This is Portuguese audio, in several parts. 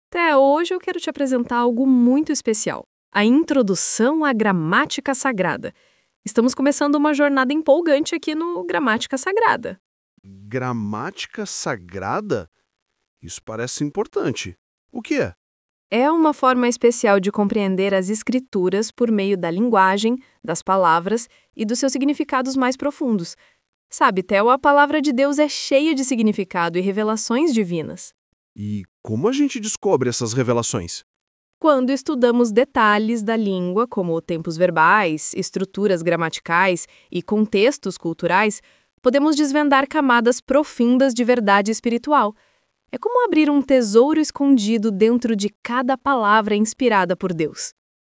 Até hoje eu quero te apresentar algo muito especial: a Introdução à Gramática Sagrada. Estamos começando uma jornada empolgante aqui no Gramática Sagrada. Gramática sagrada? Isso parece importante. O que é? É uma forma especial de compreender as escrituras por meio da linguagem, das palavras e dos seus significados mais profundos. Sabe, Theo, a palavra de Deus é cheia de significado e revelações divinas. E como a gente descobre essas revelações? Quando estudamos detalhes da língua, como tempos verbais, estruturas gramaticais e contextos culturais, podemos desvendar camadas profundas de verdade espiritual. É como abrir um tesouro escondido dentro de cada palavra inspirada por Deus.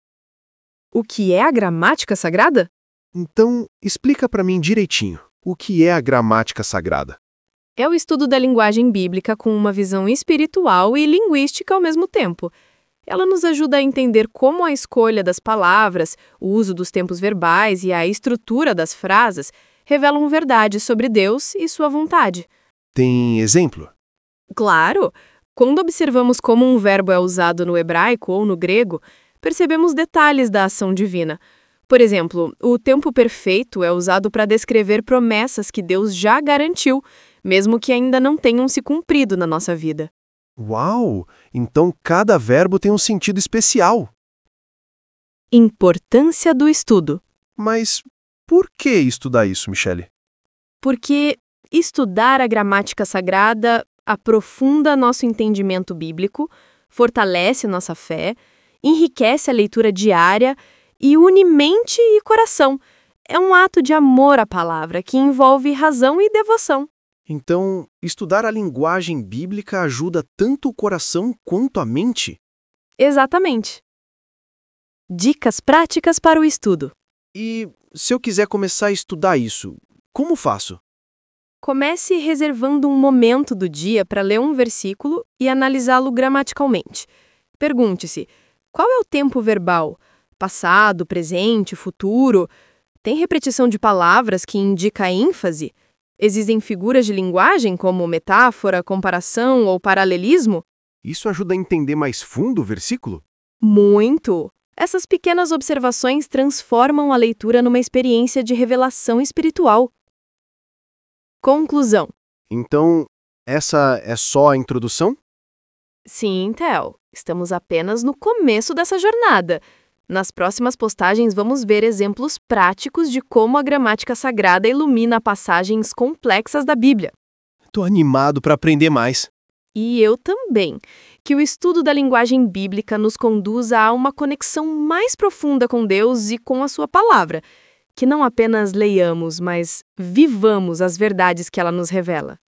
O que é a gramática sagrada? Então, explica para mim direitinho. O que é a gramática sagrada? É o estudo da linguagem bíblica com uma visão espiritual e linguística ao mesmo tempo. Ela nos ajuda a entender como a escolha das palavras, o uso dos tempos verbais e a estrutura das frases revelam verdades sobre Deus e sua vontade. Tem exemplo? Claro! Quando observamos como um verbo é usado no hebraico ou no grego, percebemos detalhes da ação divina. Por exemplo, o tempo perfeito é usado para descrever promessas que Deus já garantiu, mesmo que ainda não tenham se cumprido na nossa vida. Uau! Então cada verbo tem um sentido especial. Importância do estudo. Mas por que estudar isso, Michele? Porque estudar a gramática sagrada aprofunda nosso entendimento bíblico, fortalece nossa fé, enriquece a leitura diária e une mente e coração. É um ato de amor à palavra que envolve razão e devoção. Então, estudar a linguagem bíblica ajuda tanto o coração quanto a mente? Exatamente. Dicas práticas para o estudo. E se eu quiser começar a estudar isso, como faço? Comece reservando um momento do dia para ler um versículo e analisá-lo gramaticalmente. Pergunte-se: qual é o tempo verbal? Passado, presente, futuro? Tem repetição de palavras que indica ênfase? Existem figuras de linguagem como metáfora, comparação ou paralelismo? Isso ajuda a entender mais fundo o versículo? Muito! Essas pequenas observações transformam a leitura numa experiência de revelação espiritual. Conclusão. Então, essa é só a introdução? Sim, Theo, estamos apenas no começo dessa jornada. Nas próximas postagens vamos ver exemplos práticos de como a gramática sagrada ilumina passagens complexas da Bíblia. Tô animado para aprender mais. E eu também. Que o estudo da linguagem bíblica nos conduza a uma conexão mais profunda com Deus e com a sua palavra. Que não apenas leiamos, mas vivamos as verdades que ela nos revela.